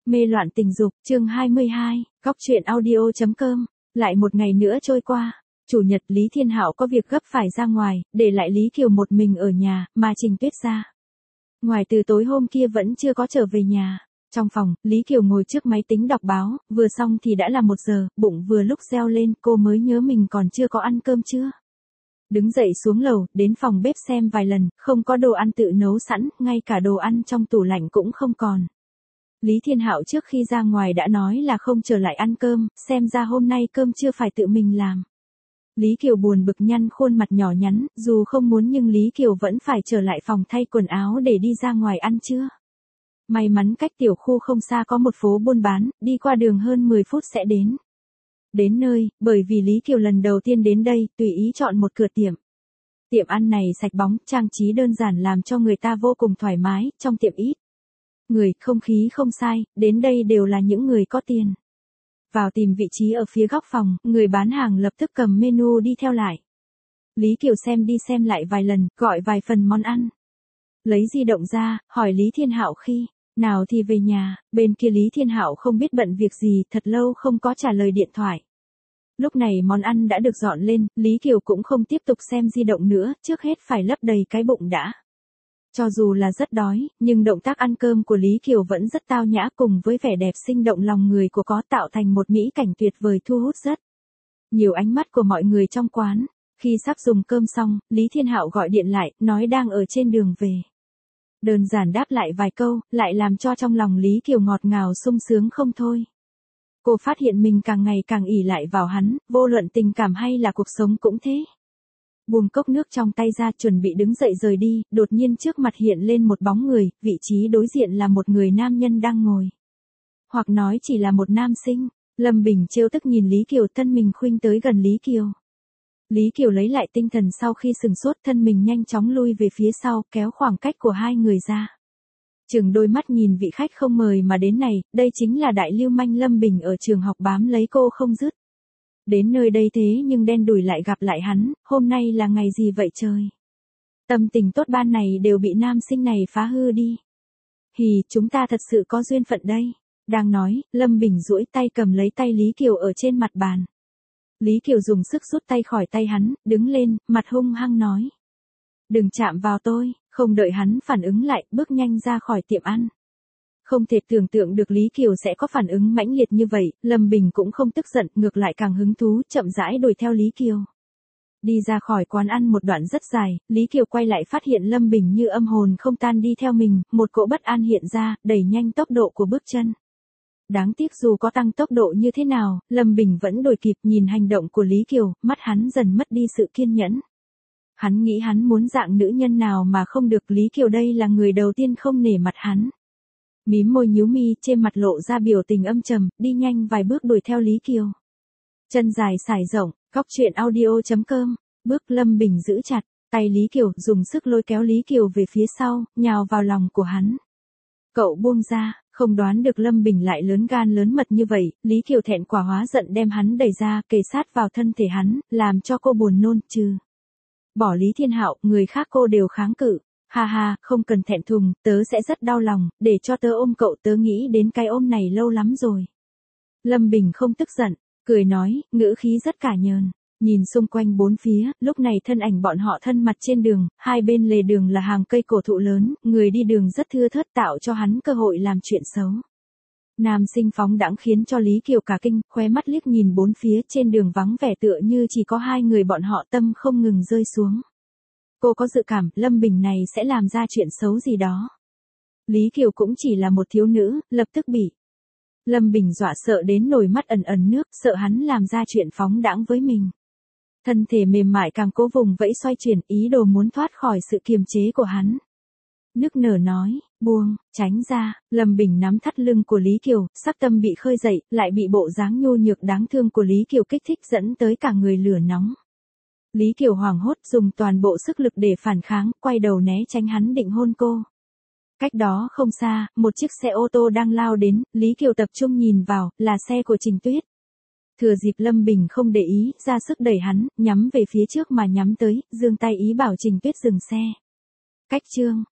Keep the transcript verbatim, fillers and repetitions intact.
Mê loạn tình dục, chương hai mươi hai, góc truyện audio chấm com. Lại một ngày nữa trôi qua, chủ nhật Lý Thiên Hạo có việc gấp phải ra ngoài, để lại Lý Kiều một mình ở nhà, mà Trình Tuyết ra ngoài từ tối hôm kia vẫn chưa có trở về nhà. Trong phòng, Lý Kiều ngồi trước máy tính đọc báo, vừa xong thì đã là một giờ, bụng vừa lúc reo lên, cô mới nhớ mình còn chưa có ăn cơm trưa. Đứng dậy xuống lầu, đến phòng bếp xem vài lần, không có đồ ăn tự nấu sẵn, ngay cả đồ ăn trong tủ lạnh cũng không còn. Lý Thiên Hạo trước khi ra ngoài đã nói là không trở lại ăn cơm, xem ra hôm nay cơm chưa phải tự mình làm. Lý Kiều buồn bực nhăn khuôn mặt nhỏ nhắn, dù không muốn nhưng Lý Kiều vẫn phải trở lại phòng thay quần áo để đi ra ngoài ăn trưa. May mắn cách tiểu khu không xa có một phố buôn bán, đi qua đường hơn mười phút sẽ đến. Đến nơi, bởi vì Lý Kiều lần đầu tiên đến đây, tùy ý chọn một cửa tiệm. Tiệm ăn này sạch bóng, trang trí đơn giản làm cho người ta vô cùng thoải mái, trong tiệm ít người, không khí không sai, đến đây đều là những người có tiền. Vào tìm vị trí ở phía góc phòng, người bán hàng lập tức cầm menu đi theo lại. Lý Kiều xem đi xem lại vài lần, gọi vài phần món ăn. Lấy di động ra, hỏi Lý Thiên Hạo khi nào thì về nhà, bên kia Lý Thiên Hạo không biết bận việc gì, thật lâu không có trả lời điện thoại. Lúc này món ăn đã được dọn lên, Lý Kiều cũng không tiếp tục xem di động nữa, trước hết phải lấp đầy cái bụng đã. Cho dù là rất đói, nhưng động tác ăn cơm của Lý Kiều vẫn rất tao nhã, cùng với vẻ đẹp sinh động lòng người của có tạo thành một mỹ cảnh tuyệt vời thu hút rất nhiều ánh mắt của mọi người trong quán. Khi sắp dùng cơm xong, Lý Thiên Hạo gọi điện lại, nói đang ở trên đường về. Đơn giản đáp lại vài câu, lại làm cho trong lòng Lý Kiều ngọt ngào sung sướng không thôi. Cô phát hiện mình càng ngày càng ỷ lại vào hắn, vô luận tình cảm hay là cuộc sống cũng thế. Buông cốc nước trong tay ra chuẩn bị đứng dậy rời đi, đột nhiên trước mặt hiện lên một bóng người, vị trí đối diện là một người nam nhân đang ngồi. Hoặc nói chỉ là một nam sinh. Lâm Bình trêu tức nhìn Lý Kiều, thân mình khuynh tới gần Lý Kiều. Lý Kiều lấy lại tinh thần sau khi sừng sốt, thân mình nhanh chóng lui về phía sau, kéo khoảng cách của hai người ra. Chừng đôi mắt nhìn vị khách không mời mà đến này, đây chính là đại lưu manh Lâm Bình ở trường học bám lấy cô không dứt. Đến nơi đây thế nhưng đen đủi lại gặp lại hắn, hôm nay là ngày gì vậy trời? Tâm tình tốt ban này đều bị nam sinh này phá hư đi. Hì, chúng ta thật sự có duyên phận đây. Đang nói, Lâm Bình duỗi tay cầm lấy tay Lý Kiều ở trên mặt bàn. Lý Kiều dùng sức rút tay khỏi tay hắn, đứng lên, mặt hung hăng nói. Đừng chạm vào tôi, không đợi hắn phản ứng lại, bước nhanh ra khỏi tiệm ăn. Không thể tưởng tượng được Lý Kiều sẽ có phản ứng mãnh liệt như vậy, Lâm Bình cũng không tức giận, ngược lại càng hứng thú, chậm rãi đuổi theo Lý Kiều. Đi ra khỏi quán ăn một đoạn rất dài, Lý Kiều quay lại phát hiện Lâm Bình như âm hồn không tan đi theo mình, một cỗ bất an hiện ra, đẩy nhanh tốc độ của bước chân. Đáng tiếc dù có tăng tốc độ như thế nào, Lâm Bình vẫn đuổi kịp, nhìn hành động của Lý Kiều, mắt hắn dần mất đi sự kiên nhẫn. Hắn nghĩ hắn muốn dạng nữ nhân nào mà không được, Lý Kiều đây là người đầu tiên không nể mặt hắn. Mím môi nhíu mi, trên mặt lộ ra biểu tình âm trầm, đi nhanh vài bước đuổi theo Lý Kiều. Chân dài sải rộng, góc truyện audio chấm com, bước Lâm Bình giữ chặt, tay Lý Kiều, dùng sức lôi kéo Lý Kiều về phía sau, nhào vào lòng của hắn. Cậu buông ra, không đoán được Lâm Bình lại lớn gan lớn mật như vậy, Lý Kiều thẹn quá hóa giận đem hắn đẩy ra, kề sát vào thân thể hắn, làm cho cô buồn nôn, trừ bỏ Lý Thiên Hạo, người khác cô đều kháng cự. Ha ha, không cần thẹn thùng, tớ sẽ rất đau lòng, để cho tớ ôm cậu, tớ nghĩ đến cái ôm này lâu lắm rồi. Lâm Bình không tức giận, cười nói, ngữ khí rất cả nhờn. Nhìn xung quanh bốn phía, lúc này thân ảnh bọn họ thân mặt trên đường, hai bên lề đường là hàng cây cổ thụ lớn, người đi đường rất thưa thớt, tạo cho hắn cơ hội làm chuyện xấu. Nam sinh phóng đãng khiến cho Lý Kiều cả kinh, khóe mắt liếc nhìn bốn phía, trên đường vắng vẻ tựa như chỉ có hai người bọn họ, tâm không ngừng rơi xuống. Cô có dự cảm, Lâm Bình này sẽ làm ra chuyện xấu gì đó. Lý Kiều cũng chỉ là một thiếu nữ, lập tức bị Lâm Bình dọa sợ đến nổi mắt ẩn ẩn nước, sợ hắn làm ra chuyện phóng đãng với mình. Thân thể mềm mại càng cố vùng vẫy xoay chuyển, ý đồ muốn thoát khỏi sự kiềm chế của hắn. Nức nở nói, buông, tránh ra, Lâm Bình nắm thắt lưng của Lý Kiều, sắc tâm bị khơi dậy, lại bị bộ dáng nhu nhược đáng thương của Lý Kiều kích thích dẫn tới cả người lửa nóng. Lý Kiều hoảng hốt, dùng toàn bộ sức lực để phản kháng, quay đầu né tránh hắn định hôn cô. Cách đó không xa, một chiếc xe ô tô đang lao đến, Lý Kiều tập trung nhìn vào, là xe của Trình Tuyết. Thừa dịp Lâm Bình không để ý, ra sức đẩy hắn, nhắm về phía trước mà nhắm tới, giương tay ý bảo Trình Tuyết dừng xe. Cách chương